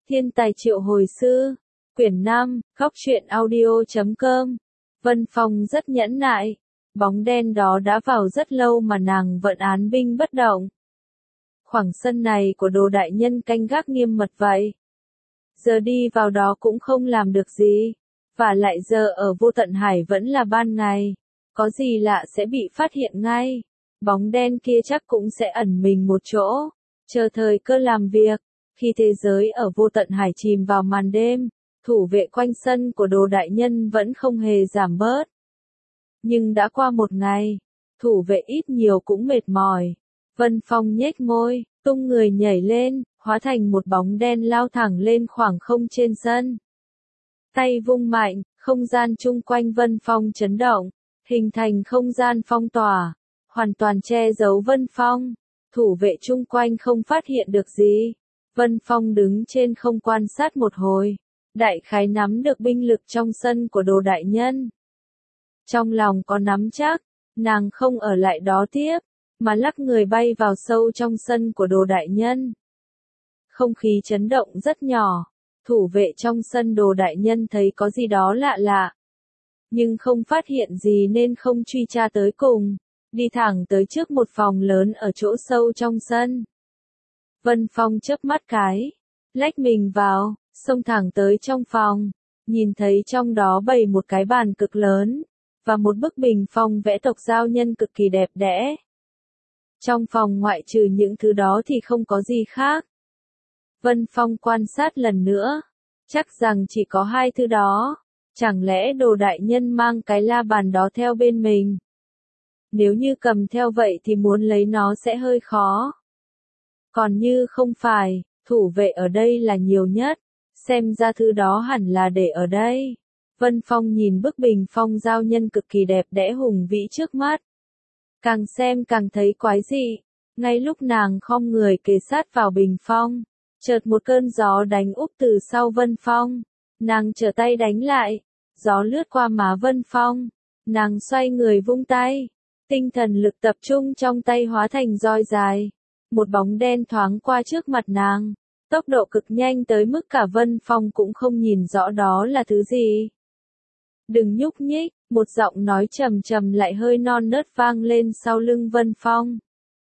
Thiên tài triệu hồi sư. Quyển 5, Góc truyện audio.com. Vân Phong rất nhẫn nại. Bóng đen đó đã vào rất lâu mà nàng vẫn án binh bất động. Khoảng sân này của Đồ đại nhân canh gác nghiêm mật vậy. Giờ đi vào đó cũng không làm được gì. Và lại giờ ở Vô Tận Hải vẫn là ban ngày. Có gì lạ sẽ bị phát hiện ngay. Bóng đen kia chắc cũng sẽ ẩn mình một chỗ, chờ thời cơ làm việc. Khi thế giới ở Vô Tận Hải chìm vào màn đêm, thủ vệ quanh sân của Đồ đại nhân vẫn không hề giảm bớt. Nhưng đã qua một ngày, thủ vệ ít nhiều cũng mệt mỏi. Vân Phong nhếch môi, tung người nhảy lên, hóa thành một bóng đen lao thẳng lên khoảng không trên sân. Tay vung mạnh, không gian chung quanh Vân Phong chấn động, hình thành không gian phong tỏa, hoàn toàn che giấu Vân Phong. Thủ vệ chung quanh không phát hiện được gì. Vân Phong đứng trên không quan sát một hồi, đại khái nắm được binh lực trong sân của Đồ đại nhân. Trong lòng có nắm chắc, nàng không ở lại đó tiếp, mà lắc người bay vào sâu trong sân của Đồ đại nhân. Không khí chấn động rất nhỏ, thủ vệ trong sân Đồ đại nhân thấy có gì đó lạ lạ. Nhưng không phát hiện gì nên không truy tra tới cùng, đi thẳng tới trước một phòng lớn ở chỗ sâu trong sân. Vân Phong chớp mắt cái, lách mình vào, xông thẳng tới trong phòng, nhìn thấy trong đó bày một cái bàn cực lớn, và một bức bình phong vẽ tộc giao nhân cực kỳ đẹp đẽ. Trong phòng ngoại trừ những thứ đó thì không có gì khác. Vân Phong quan sát lần nữa, chắc rằng chỉ có hai thứ đó, chẳng lẽ Đồ đại nhân mang cái la bàn đó theo bên mình? Nếu như cầm theo vậy thì muốn lấy nó sẽ hơi khó. Còn như không phải, thủ vệ ở đây là nhiều nhất, xem ra thứ đó hẳn là để ở đây. Vân Phong nhìn bức bình phong giao nhân cực kỳ đẹp đẽ hùng vĩ trước mắt. Càng xem càng thấy quái dị, ngay lúc nàng khom người kề sát vào bình phong, chợt một cơn gió đánh úp từ sau Vân Phong. Nàng trở tay đánh lại, gió lướt qua má Vân Phong, nàng xoay người vung tay, tinh thần lực tập trung trong tay hóa thành roi dài. Một bóng đen thoáng qua trước mặt nàng, tốc độ cực nhanh tới mức cả Vân Phong cũng không nhìn rõ đó là thứ gì. Đừng nhúc nhích, một giọng nói trầm trầm lại hơi non nớt vang lên sau lưng Vân Phong.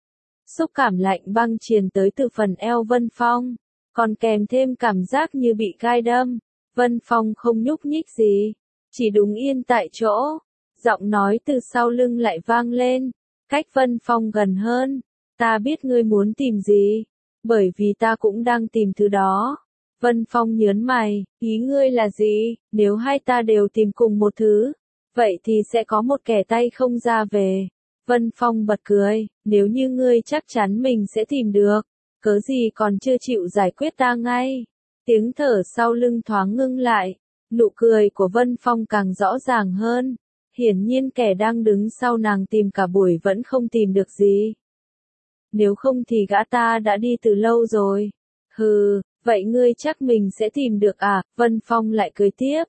Xúc cảm lạnh băng truyền tới từ phần eo Vân Phong, còn kèm thêm cảm giác như bị gai đâm. Vân Phong không nhúc nhích gì, chỉ đứng yên tại chỗ. Giọng nói từ sau lưng lại vang lên, cách Vân Phong gần hơn. Ta biết ngươi muốn tìm gì, bởi vì ta cũng đang tìm thứ đó. Vân Phong nhớn mày, ý ngươi là gì? Nếu hai ta đều tìm cùng một thứ, vậy thì sẽ có một kẻ tay không ra về. Vân Phong bật cười, nếu như ngươi chắc chắn mình sẽ tìm được, cớ gì còn chưa chịu giải quyết ta ngay. Tiếng thở sau lưng thoáng ngưng lại, nụ cười của Vân Phong càng rõ ràng hơn. Hiển nhiên kẻ đang đứng sau nàng tìm cả buổi vẫn không tìm được gì. Nếu không thì gã ta đã đi từ lâu rồi. Hừ, vậy ngươi chắc mình sẽ tìm được à? Vân Phong lại cười tiếp.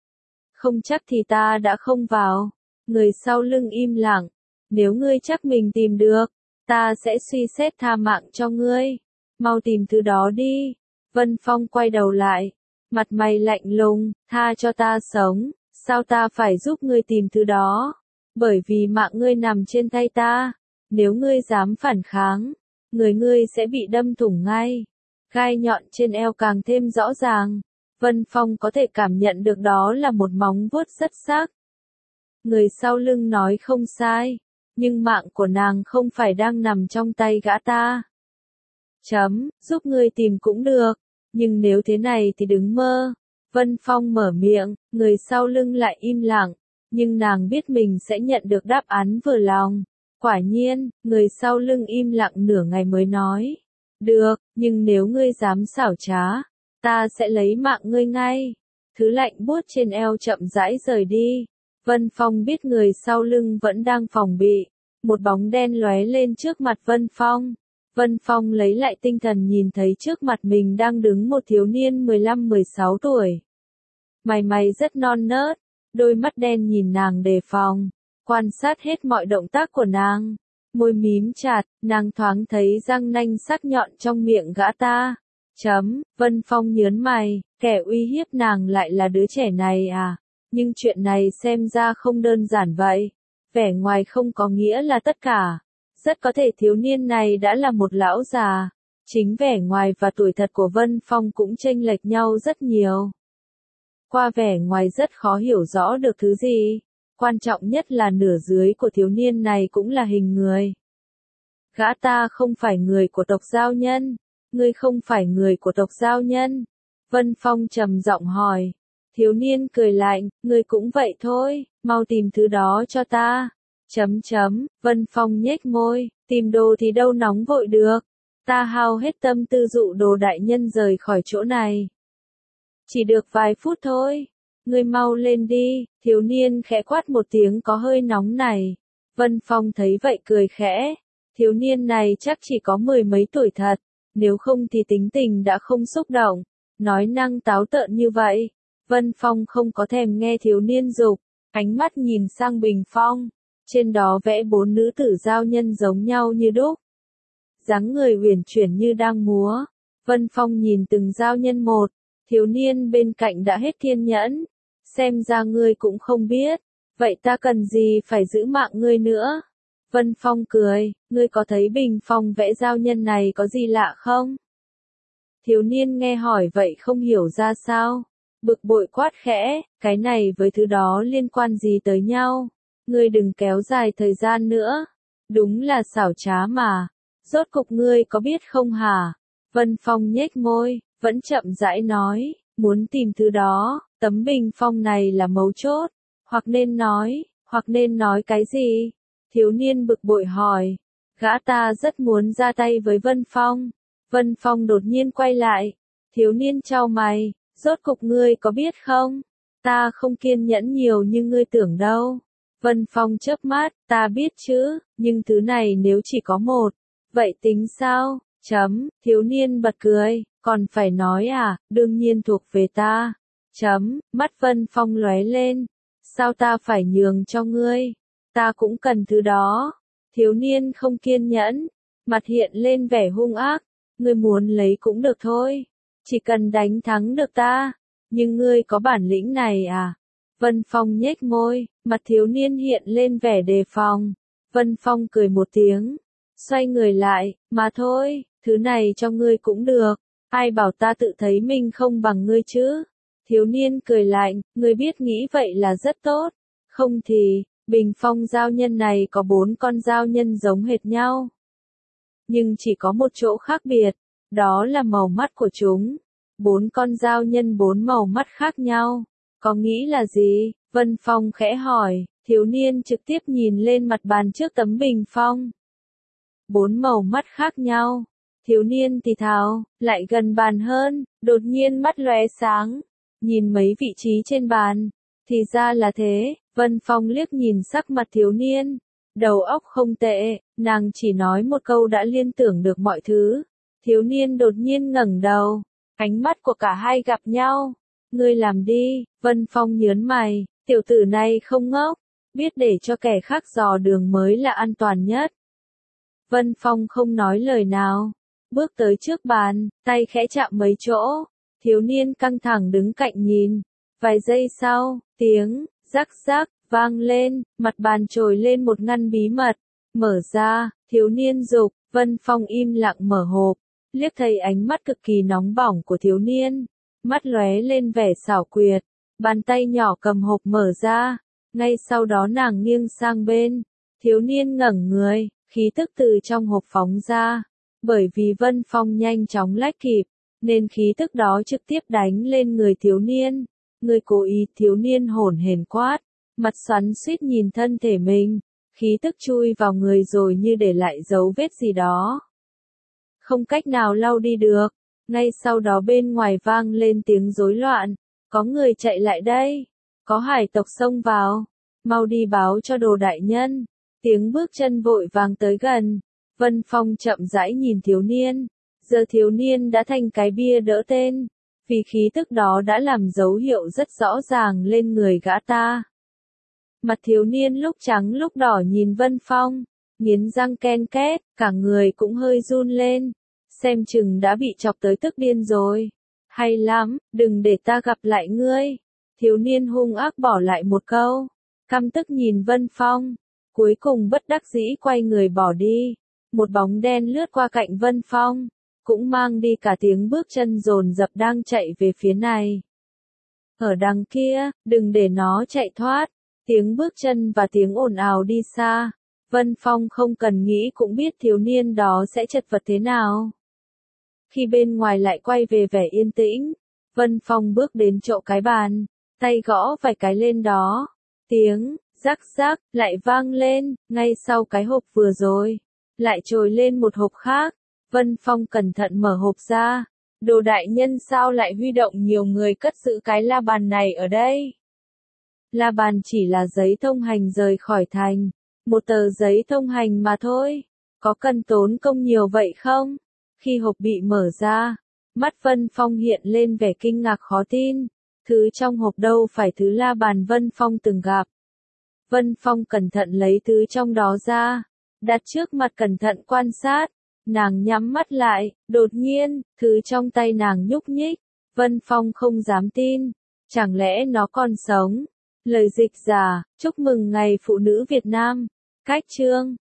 Không chắc thì ta đã không vào. Người sau lưng im lặng. Nếu ngươi chắc mình tìm được, ta sẽ suy xét tha mạng cho ngươi. Mau tìm thứ đó đi. Vân Phong quay đầu lại, mặt mày lạnh lùng, tha cho ta sống, sao ta phải giúp ngươi tìm thứ đó? Bởi vì mạng ngươi nằm trên tay ta. Nếu ngươi dám phản kháng, người ngươi sẽ bị đâm thủng ngay. Gai nhọn trên eo càng thêm rõ ràng. Vân Phong có thể cảm nhận được đó là một móng vuốt rất sắc. Người sau lưng nói không sai, nhưng mạng của nàng không phải đang nằm trong tay gã ta. Giúp ngươi tìm cũng được, nhưng nếu thế này thì đừng mơ. Vân Phong mở miệng, người sau lưng lại im lặng, nhưng nàng biết mình sẽ nhận được đáp án vừa lòng. Quả nhiên, người sau lưng im lặng nửa ngày mới nói. Được, nhưng nếu ngươi dám xảo trá, ta sẽ lấy mạng ngươi ngay. Thứ lạnh buốt trên eo chậm rãi rời đi. Vân Phong biết người sau lưng vẫn đang phòng bị. Một bóng đen lóe lên trước mặt Vân Phong. Vân Phong lấy lại tinh thần nhìn thấy trước mặt mình đang đứng một thiếu niên 15-16 tuổi. Mày rất non nớt, đôi mắt đen nhìn nàng đề phòng, quan sát hết mọi động tác của nàng. Môi mím chặt, nàng thoáng thấy răng nanh sắc nhọn trong miệng gã ta. Vân Phong nhớn mày, kẻ uy hiếp nàng lại là đứa trẻ này à? Nhưng chuyện này xem ra không đơn giản vậy. Vẻ ngoài không có nghĩa là tất cả. Rất có thể thiếu niên này đã là một lão già. Chính vẻ ngoài và tuổi thật của Vân Phong cũng chênh lệch nhau rất nhiều. Qua vẻ ngoài rất khó hiểu rõ được thứ gì. Quan trọng nhất là nửa dưới của thiếu niên này cũng là hình người. Gã ta không phải người của tộc Giao Nhân. Ngươi không phải người của tộc Giao Nhân. Vân Phong trầm giọng hỏi. Thiếu niên cười lạnh, ngươi cũng vậy thôi, mau tìm thứ đó cho ta. Vân Phong nhếch môi, tìm đồ thì đâu nóng vội được. Ta hao hết tâm tư dụ Đồ đại nhân rời khỏi chỗ này. Chỉ được vài phút thôi. Ngươi mau lên đi, thiếu niên khẽ quát một tiếng có hơi nóng này. Vân Phong thấy vậy cười khẽ. Thiếu niên này chắc chỉ có 10 mấy tuổi thật, nếu không thì tính tình đã không xúc động, nói năng táo tợn như vậy. Vân Phong không có thèm nghe thiếu niên dục, ánh mắt nhìn sang bình phong, trên đó vẽ 4 nữ tử giao nhân giống nhau như đúc. Dáng người uyển chuyển như đang múa. Vân Phong nhìn từng giao nhân một, thiếu niên bên cạnh đã hết kiên nhẫn. Xem ra ngươi cũng không biết, vậy ta cần gì phải giữ mạng ngươi nữa? Vân Phong cười, ngươi có thấy bình phong vẽ giao nhân này có gì lạ không? Thiếu niên nghe hỏi vậy không hiểu ra sao. Bực bội quát khẽ, cái này với thứ đó liên quan gì tới nhau? Ngươi đừng kéo dài thời gian nữa. Đúng là xảo trá mà. Rốt cục ngươi có biết không hả? Vân Phong nhếch môi, vẫn chậm rãi nói, muốn tìm thứ đó, tấm bình phong này là mấu chốt. Hoặc nên nói cái gì? Thiếu niên bực bội hỏi. Gã ta rất muốn ra tay với Vân Phong. Vân Phong đột nhiên quay lại. Thiếu niên chau mày, rốt cục ngươi có biết không? Ta không kiên nhẫn nhiều như ngươi tưởng đâu. Vân Phong chớp mắt, ta biết chứ, nhưng thứ này nếu chỉ có một, vậy tính sao? Thiếu niên bật cười, còn phải nói à, đương nhiên thuộc về ta. Mắt Vân Phong lóe lên, sao ta phải nhường cho ngươi? Ta cũng cần thứ đó. Thiếu niên không kiên nhẫn, mặt hiện lên vẻ hung ác, ngươi muốn lấy cũng được thôi, chỉ cần đánh thắng được ta, nhưng ngươi có bản lĩnh này à? Vân Phong nhếch môi, mặt thiếu niên hiện lên vẻ đề phòng. Vân Phong cười một tiếng, xoay người lại, mà thôi, thứ này cho ngươi cũng được, ai bảo ta tự thấy mình không bằng ngươi chứ? Thiếu niên cười lạnh, ngươi biết nghĩ vậy là rất tốt, không thì, bình phong giao nhân này có 4 con giao nhân giống hệt nhau. Nhưng chỉ có một chỗ khác biệt, đó là màu mắt của chúng. 4 con giao nhân 4 màu mắt khác nhau. Có nghĩ là gì? Vân Phong khẽ hỏi, thiếu niên trực tiếp nhìn lên mặt bàn trước tấm bình phong. 4 màu mắt khác nhau. Thiếu niên thì thào, lại gần bàn hơn, đột nhiên mắt lóe sáng, nhìn mấy vị trí trên bàn. Thì ra là thế, Vân Phong liếc nhìn sắc mặt thiếu niên. Đầu óc không tệ, nàng chỉ nói một câu đã liên tưởng được mọi thứ. Thiếu niên đột nhiên ngẩng đầu, ánh mắt của cả hai gặp nhau. Ngươi làm đi, Vân Phong nhớn mày, tiểu tử này không ngốc, biết để cho kẻ khác dò đường mới là an toàn nhất. Vân Phong không nói lời nào, bước tới trước bàn, tay khẽ chạm mấy chỗ. Thiếu niên căng thẳng đứng cạnh nhìn. Vài giây sau, tiếng rắc rắc vang lên, mặt bàn trồi lên một ngăn bí mật. Mở ra, thiếu niên dục, Vân Phong im lặng mở hộp, liếc thấy ánh mắt cực kỳ nóng bỏng của thiếu niên, mắt lóe lên vẻ xảo quyệt, bàn tay nhỏ cầm hộp mở ra, ngay sau đó nàng nghiêng sang bên, thiếu niên ngẩng người, khí tức từ trong hộp phóng ra, bởi vì Vân Phong nhanh chóng lách kịp, nên khí tức đó trực tiếp đánh lên người thiếu niên. Người cố ý, thiếu niên hổn hển quát, mặt xoắn xuýt nhìn thân thể mình, khí tức chui vào người rồi như để lại dấu vết gì đó. Không cách nào lau đi được, ngay sau đó bên ngoài vang lên tiếng rối loạn, có người chạy lại đây, có hải tộc xông vào, mau đi báo cho Đồ đại nhân. Tiếng bước chân vội vàng tới gần, Vân Phong chậm rãi nhìn thiếu niên, giờ thiếu niên đã thành cái bia đỡ tên. Vì khí tức đó đã làm dấu hiệu rất rõ ràng lên người gã ta. Mặt thiếu niên lúc trắng lúc đỏ nhìn Vân Phong, nghiến răng ken két, cả người cũng hơi run lên. xem chừng đã bị chọc tới tức điên rồi. Hay lắm, đừng để ta gặp lại ngươi. Thiếu niên hung ác bỏ lại một câu, căm tức nhìn Vân Phong, cuối cùng bất đắc dĩ quay người bỏ đi. Một bóng đen lướt qua cạnh Vân Phong, cũng mang đi cả tiếng bước chân dồn dập đang chạy về phía này. Ở đằng kia, đừng để nó chạy thoát. Tiếng bước chân và tiếng ồn ào đi xa. Vân Phong không cần nghĩ cũng biết thiếu niên đó sẽ chật vật thế nào. Khi bên ngoài lại quay về vẻ yên tĩnh, Vân Phong bước đến chỗ cái bàn, tay gõ vài cái lên đó. Tiếng rắc rắc lại vang lên, ngay sau cái hộp vừa rồi. Lại trồi lên một hộp khác. Vân Phong cẩn thận mở hộp ra. Đồ đại nhân sao lại huy động nhiều người cất giữ cái la bàn này ở đây? La bàn chỉ là giấy thông hành rời khỏi thành. Một tờ giấy thông hành mà thôi. Có cần tốn công nhiều vậy không? Khi hộp bị mở ra, mắt Vân Phong hiện lên vẻ kinh ngạc khó tin. Thứ trong hộp đâu phải thứ la bàn Vân Phong từng gặp. Vân Phong cẩn thận lấy thứ trong đó ra, đặt trước mặt cẩn thận quan sát. Nàng nhắm mắt lại, đột nhiên, thứ trong tay nàng nhúc nhích. Vân Phong không dám tin. Chẳng lẽ nó còn sống? Lời dịch giả, chúc mừng ngày phụ nữ Việt Nam. Cách chương